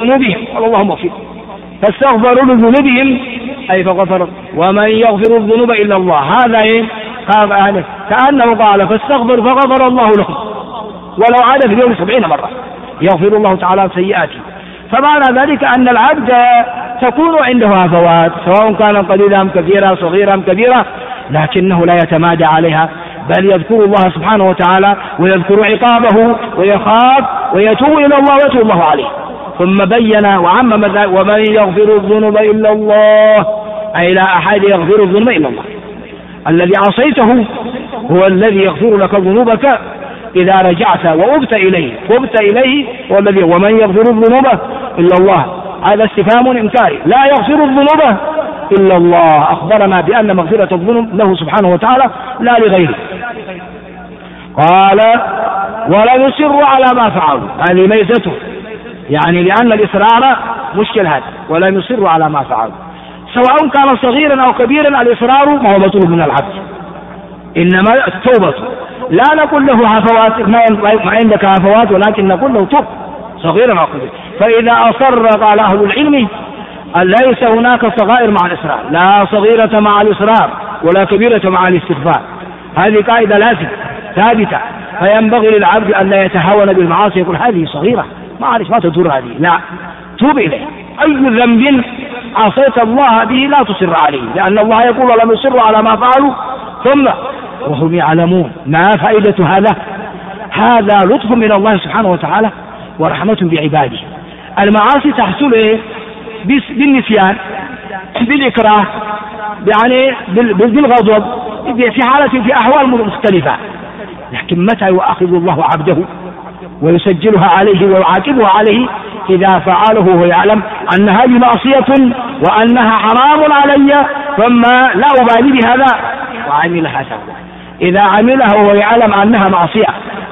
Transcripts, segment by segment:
ذنوبهم اللهم اغفر، فاستغفروا لذنوبهم أي فغفر. ومن يغفر الذنوب إلا الله، هذا إيه؟ كأنه قال فاستغفر فغفر الله لهم، ولو عاد في اليوم 70 مرة يغفر الله تعالى سيئاته. فمعنى ذلك أن العبد تكون عنده هفوات، سواء كان قليلا أم كثيرا، صغيرا أم كبيرا، لكنه لا يتمادى عليها، بل يذكر الله سبحانه وتعالى ويذكر عقابه ويخاف ويتوب إلى الله ويتوب الله عليه. ثم بين وعمم ومن يغفر الذنوب إلا الله، أي لا أحد يغفر الذنوب إلا الله. الذي عصيته هو الذي يغفر لك ذنوبك إذا رجعت وأبت إليه هو الذي. ومن يغفر الذنوب إلا الله، هذا استفهام إنكاري، لا يغفر الذنوب إلا الله، أخبرنا بأن مغفرة الذنوب له سبحانه وتعالى لا لغيره. قال ولا يصر على ما فعلوا، هذه ميزته، يعني لأن الإصرار مشكل هذا، ولا يصر على ما فعلوا سواء كان صغيرا أو كبيرا. الإصرار ما هو مطلوب من العبد، إنما التوبة. لا نقول له هفوات، ما عندك هفوات، ولكن نقول له توب صغيرا أو كبيرا. فإذا أصر قال أهل العلم ليس هناك صغائر مع الإصرار، لا صغيرة مع الإصرار ولا كبيرة مع الاستغفار. هذه قاعدة لازمة ثابتة. فينبغي للعبد أن لا يتهاون بالمعاصي، يقول هذه صغيرة معلش ما تضر هذه، لا، توب إليه. أي ذنب عصيت الله به لا تصر عليه، لأن الله يقول ولم يصروا على ما فعلوا ثم وهم يعلمون. ما فائدة هذا؟ هذا لطف من الله سبحانه وتعالى ورحمة بعباده. المعاصي تحصل بالنسيان، بالإكراه، يعني بالغضب، في أحوال مختلفة. لكن متى يؤاخذ الله عبده ويسجلها عليه ويعاقبها عليه؟ إذا فعله وهو يعلم أن هذه معصية وأنها حرام علي ثم لا أبالي بهذا وعملها سهوا. إذا عملها وهو يعلم أنها معصية،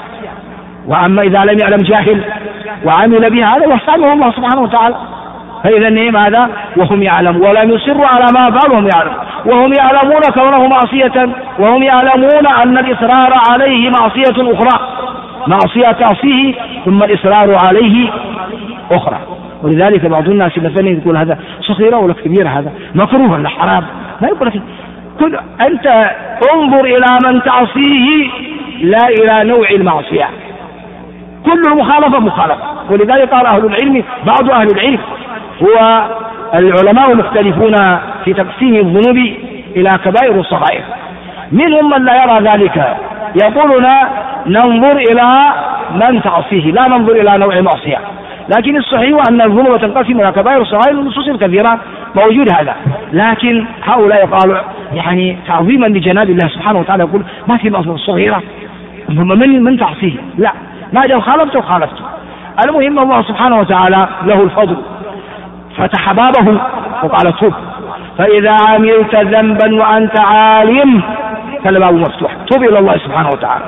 وأما إذا لم يعلم جاهل وعمل بها هذا يحسنه الله سبحانه وتعالى. فإذا ماذا؟ وهم يعلمون، ولم يصروا على ما فعلوا وهم يعلمون، وهم يعلمون كونه معصية، وهم يعلمون أن الإصرار عليه معصية أخرى، معصية تعصيه ثم الإصرار عليه أخرى. ولذلك بعض الناس مثلا يقول هذا صغيرة ولا كبيرة، هذا مكروه ولا حرام، لا يقول لك أنت انظر إلى من تعصيه لا إلى نوع المعصية. كل المخالفة مخالفة. ولذلك قال أهل العلم، بعض أهل العلم هو العلماء مختلفون في تقسيم الذنوب إلى كبائر وصغائر. منهم من لا يرى ذلك، يقولون ننظر إلى من تعصيه لا ننظر إلى نوع المعصية. لكن الصحيح أن الذنوب تنقسم إلى كبائر وصغائر، والنصوص الكثيرة موجود هذا. لكن هؤلاء قالوا يعني تعظيما لجناب الله سبحانه وتعالى يقول ما في معصية صغيرة من تعصيه، لا، ما جاء خالفته. المهم الله سبحانه وتعالى له الفضل فتح بابه وقال توب، فإذا عملت ذنبا وأنت عالم فالباب مفتوح، توب إلى الله سبحانه وتعالى.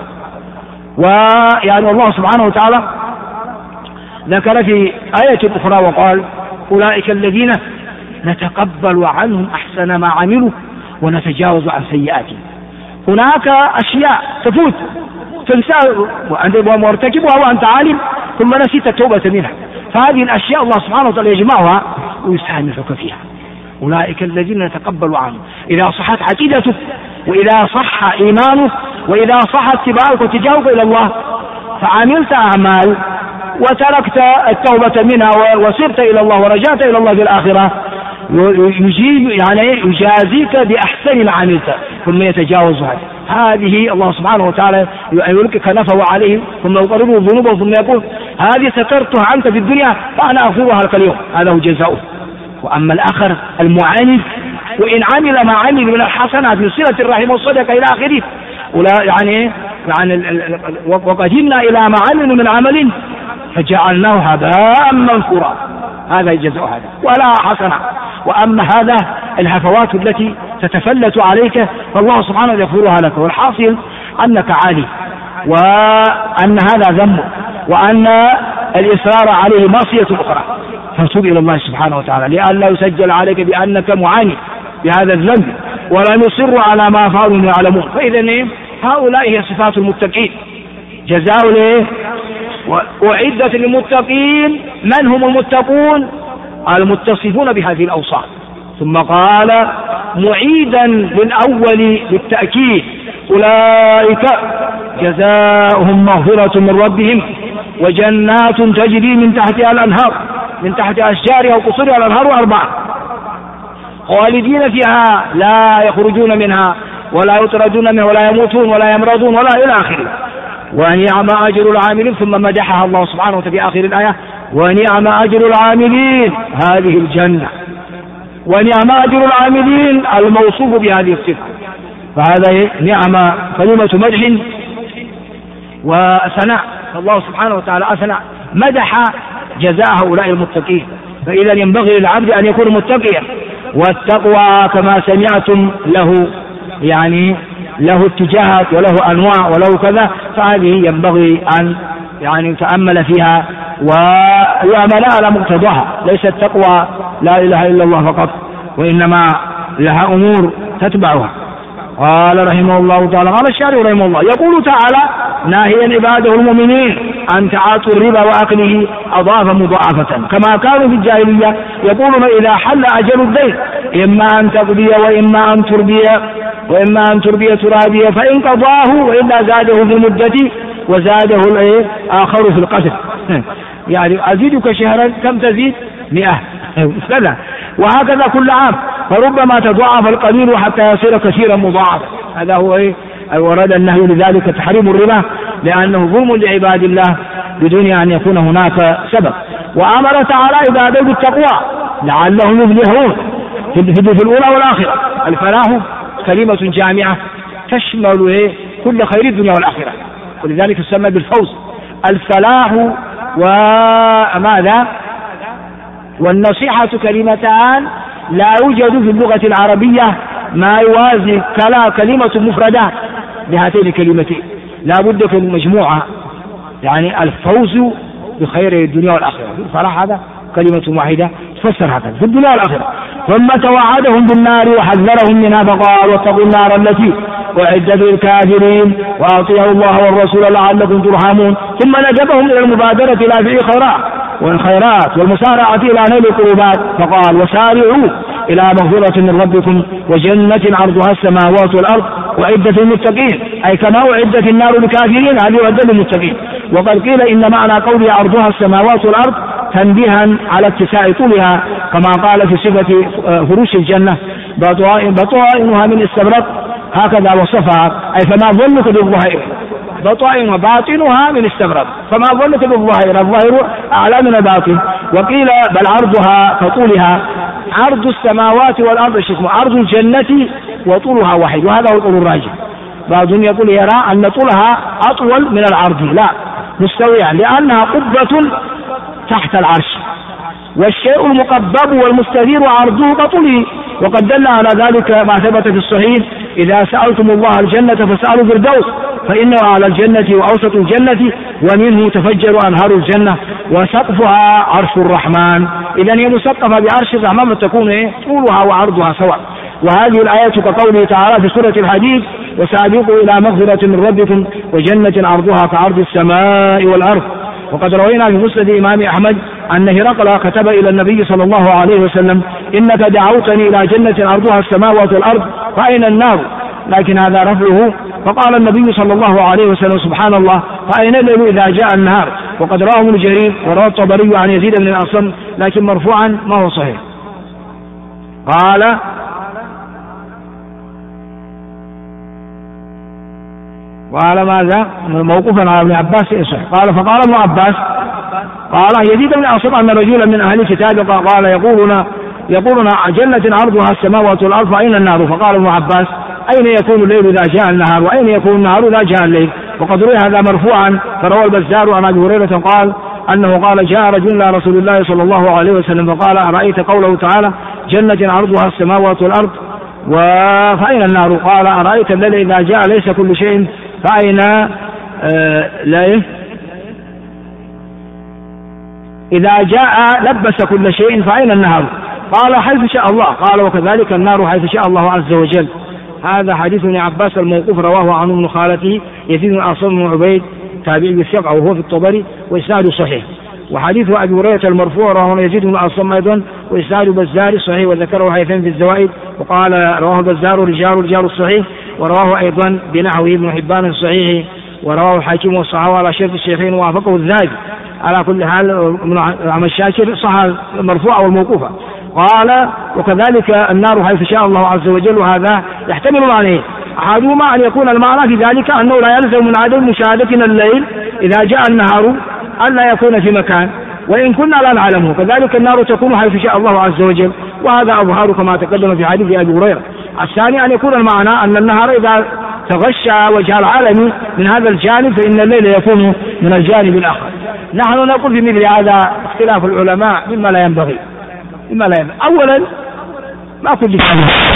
ويعني الله سبحانه وتعالى ذكر في آية أخرى وقال أولئك الذين نتقبل عنهم أحسن ما عملوا ونتجاوز عن سيئاتهم. هناك أشياء تفوت تنسى ومرتكبها وأنت عالم ثم نسيت التوبة منها، فهذه الأشياء الله سبحانه وتعالى يجمعها ويسامحك فيها. أولئك الذين نتقبل عنهم، إذا صحت عقيدتك وإذا صح إيمانك وإذا صح اتباعك وتجاوبك إلى الله فعملت أعمال وتركت التوبة منها وسرت إلى الله ورجعت إلى الله في الآخرة، يجازيك بأحسن ما عملت ثم يتجاوزها. هذه الله سبحانه وتعالى يلقيك نفه عليه ثم يقرره ذنوبه ثم يقول هذه سترتها عنك في الدنيا فأنا أغفرها لك اليوم، هذا هو جزاؤه. وأما الآخر المعاند وإن عمل ما عمل من الحسنات من صلة الرحم والصدقة إلى آخره، وقدمنا إلى ما عملوا من عمل فجعلناه هباء منثورا، هذا جزاء هذا ولا حسنة. وأما هذا الهفوات التي تتفلت عليك فالله سبحانه يغفرها لك، والحاصل أنك عالي وأن هذا ذنب وأن الإصرار عليه معصية أخرى، فتوب إلى الله سبحانه وتعالى لئلا يسجل عليك بأنك معاني بهذا الذنب ولا يصر على ما فعلوا يعلمون. فإذا هؤلاء هي صفات المتقين، جزاء وأعدت للمتقين. من هم المتقون؟ المتصفون بهذه الأوصاف. ثم قال معيدا للأول بالتأكيد أولئك جزاؤهم مغفرة من ربهم وجنات تجري من تحتها الأنهار، من تحت أشجارها وقصورها الأنهار 4 خالدين فيها لا يخرجون منها ولا يطردون منها ولا يموتون ولا يمرضون ولا إلى آخره. ونعم أجر العاملين. ثم مدحها الله سبحانه وتعالى في آخر الآية ونعم أجر العاملين هذه الجنة. ونعم أجر العاملين الموصوف بهذه الصفة. فهذا نعم كلمة مدح وثناء. فالله سبحانه وتعالى أثنى مدح جزاء هؤلاء المتقين. فإذا ينبغي للعبد أن يكون متقيا. والتقوى كما سمعتم له يعني له اتجاهات وله أنواع وله كذا، فهذه ينبغي أن يعني يتأمل فيها ويعمل على مقتضاها. ليس التقوى لا إله إلا الله فقط، وإنما لها أمور تتبعها. قال رحمه الله تعالى قال الشارع رحمه الله يقول تعالى ناهيا عباده المؤمنين عن تعاطي الربا وأكله أضاف مضاعفة كما كانوا في الجاهلية يقولون إذا حل أجل الدين إما أن تقضي وإما أن تربية ترابية فإن قضاه وإلا زاده في المدة وزاده الآخر في القتل. يعني أزيدك شهرا كم تزيد 100 كذا، وهكذا كل عام. فربما تضاعف القليل حتى يصير كثيرا مضاعفا. هذا هو ورد النهي لذلك تحريم الربا لأنه ظلم لعباد الله بدون أن يكون هناك سبب. وأمر تعالى عباده بالتقوى لعلهم يفلحون في الأولى والآخرة. الفلاح كلمة جامعة تشمل كل خير الدنيا والآخرة، ولذلك تسمى بالفوز. الفلاح وماذا والنصيحة كلمتان لا يوجد في اللغة العربية ما يوازي كلمة مفردة لهاتين الكلمتين. لا بد في المجموعة يعني الفوز بخير الدنيا والآخرة. الفلاح هذا كلمة واحدة تفسر هكذا في الدنيا والآخرة. ثم توعدهم بالنار وحذرهم منها فقال واتقوا النار التي أعدت للكافرين وأطيعوا الله والرسول لعلكم ترحمون. ثم ندبهم إلى المبادرة إلى فعل الخيرات والمسارعة إلى نيل القربات فقال وسارعوا إلى مغفرة من ربكم وجنة عرضها السماوات والأرض وعدة المتقين، أي كما أعدت النار للكافرين هذه أعدت للمتقين. وقد قيل إن معنى قولها عرضها السماوات والأرض تنبيها على اتساع طولها كما قال في صفة فروش الجنة بطائنها من استبرق هكذا وصفها، أي فما ظنك بالظهير بطائن وباطنها من استبرق فما ظنك بالظهير الظاهر أعلى من الباطن. وقيل بل عرضها كطولها عرض السماوات والأرض اسمه عرض الجنة وطولها واحد، وهذا هو القول الراجح. بعضهم يقول يرى أن طولها أطول من العرض، لا مستوية لأنها قبة تحت العرش، والشيء المقبب والمستدير عرضه كطوله. وقد دل على ذلك ما ثبت في الصحيح إذا سألتم الله الجنة فاسألوا الفردوس فإنه أعلى الجنة وأوسط الجنة ومنه تفجر أنهار الجنة وسقفها عرش الرحمن. إذن هي مسقفة بعرش الرحمن فتكون طولها وعرضها سواء. وهذه الآية كقوله تعالى في سورة الحديد وسابقوا إلى مغفرة من ربكم وجنة عرضها كعرض السماء والأرض. وقد روينا في مسند الإمام أحمد أن هرقل كتب إلى النبي صلى الله عليه وسلم إنك دعوتني إلى جنة عرضها السماوات والأرض فأين النار؟ لكن هذا رفعه. فقال النبي صلى الله عليه وسلم سبحان الله فأين الليل إذا جاء النهار؟ وقد رواه ابن جرير وروى الطبري عن يزيد بن الأصم لكن مرفوعا ما هو صحيح. قال ماذا موقوفا على ابن عباس يصح. قال فقال ابن عباس قال يزيد بن الأصم أن رجلا من أهل الكتاب قال يقولون جنة عرضها السماوات والأرض فأين النار؟ فقال ابن عباس أين يكون الليل إذا جاء النهار وأين يكون النهار إذا جاء الليل؟ وقد روي هذا مرفوعا. فروى البزار عن أبي هريرة قال أنه قال جاء رجل إلى رسول الله صلى الله عليه وسلم فقال أرأيت قوله تعالى جنة عرضها السماوات والأرض فأين النار؟ قال أرأيت الليل إذا جاء ليس كل شيء فأين إذا جاء لبس كل شيء فأين النهار؟ قال حيث شاء الله. قال وكذلك النار حيث شاء الله عز وجل. هذا حديث ابن عباس الموقوف رواه عن ابن خالته يزيد بن الأصم بن عبيد تابعي الثقة وهو في الطبري وإسناده صحيح. وحديث أبي هريرة المرفوع رواه يزيد بن أصم أيضا وإسناده بزار صحيح، وذكره الهيثمي في الزوائد وقال رواه البزار رجال الصحيح، ورواه أيضا بنحوه ابن حبان الصحيح، ورواه الحاكم والصحابة على شرط الشيخين ووافقه الذهبي. على كل حال عم الشاكر صح المرفوعة والموقوفة. قال وكذلك النار حيث شاء الله عز وجل، وهذا يحتمل معنيه. أحدهما أن يكون المعنى في ذلك أنه لا يلزم من عدم مشاهدتنا الليل إذا جاء النهار أن لا يكون في مكان وإن كنا لا نعلمه، كذلك النار تكون حيث شاء الله عز وجل، وهذا أظهر كما تقدم في حديث أبي هريرة. الثاني أن يكون المعنى أن النهار إذا تغشى وجه العالم من هذا الجانب فإن الليل يكون من الجانب الآخر. نحن نقول في مثل هذا اختلاف العلماء مما لا ينبغي. أولا ما كل شيء